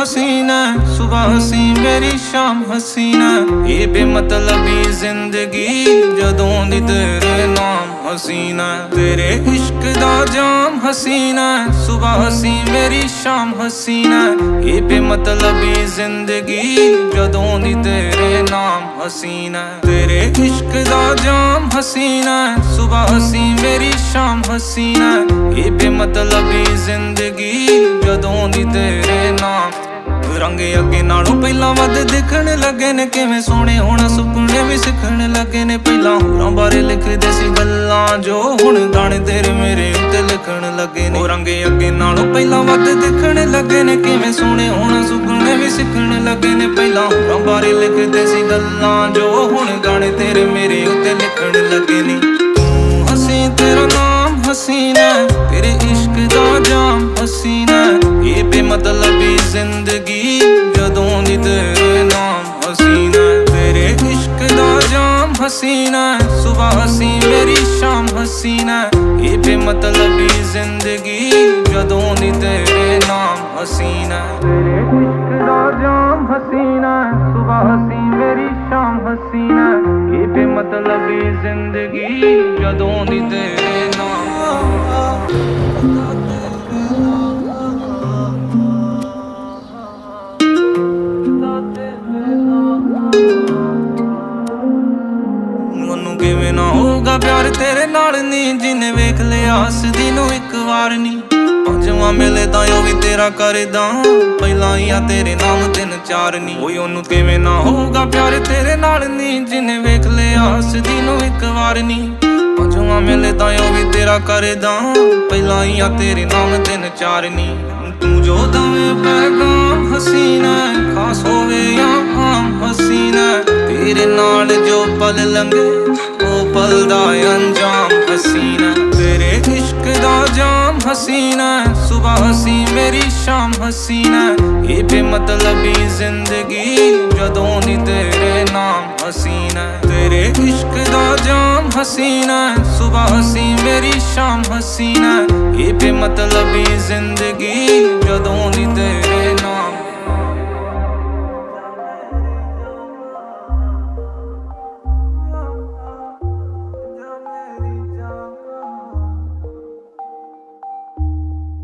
हसीना, सुबह हसी मेरी शाम हसीना। ये बेमतलबी जिंदगी जदों दी तेरे नाम हसीना। तेरे इश्क दा जाम हसीना, सुबह हसी मेरी शाम हसीना। ये बेमतलबी जिंदगी जदों दी तेरे नाम हसीना। तेरे इश्क दा जाम हसीना, सुबह हसी मेरी शाम हसीना। ये बेमतलबी जिंदगी जदों दी तेरे नाम। रंग अगे नालों पहला वध दिखण लगे ने, किवें सोहणे होना सुपने भी सिखण लगे ने। पहला होरां बारे लिखदे सी गल्लां जो हुण गाने तेरे मेरे उत्ते लिखण लगे ने। रंग अगे नालों पहला वध दिखण लगे ने, किवें सोहणे होना सुपने भी सिखण लगे ने। पहला होरां बारे लिखदे सी गल्लां जो हुण गाने तेरे मेरे उत्ते लिखण लगे ने। तू हसी तेरा नाम हसीना, तेरे इश्क दा जाम हसीना। ये बेमतलबी जिंदगी जदों दी तेरे नाम हसीना। तेरे इश्क दा जाम हसीना, सुबह हसी मेरी शाम हसीना। ये बेमतलबी जिंदगी जदों दी तेरे नाम हसीना। तेरे इश्क दा जाम हसीना, सुबह हसी मेरी शाम हसीना। ये बेमतलबी जिंदगी जदों दी तेरे नाम। किवें ना होगा प्यार तेरे नाल नी, जिन्हें वेख लिया हसदी नूं इक वार नी। पंजवां मिले तां ओ भी तेरा करदा, पहला ही आ तेरे नाम 3 4 नी। ओए ओनू किवें ना होगा प्यार तेरे नाल नी, जिन्हें वेख लिया हसदी नूं इक वार नी। पंजवां मिले तां ओ भी तेरा करदा, पहला ही आ तेरे नाम 3 4 नी। तू जो दवे पैगाम हसीना, खास होवे या आम हसीना। तेरे नाल जो पल लंघे ओ पल दा अंजाम हसीना। तेरे इश्क दा जाम हसीना, सुबह हसी मेरी शाम हसीना। ये बेमतलबी जिंदगी जदों दी तेरे नाम हसीना। तेरे इश्क दा जाम हसीना, सुबह हसी मेरी शाम हसीना। ये बेमतलबी जिंदगी जदों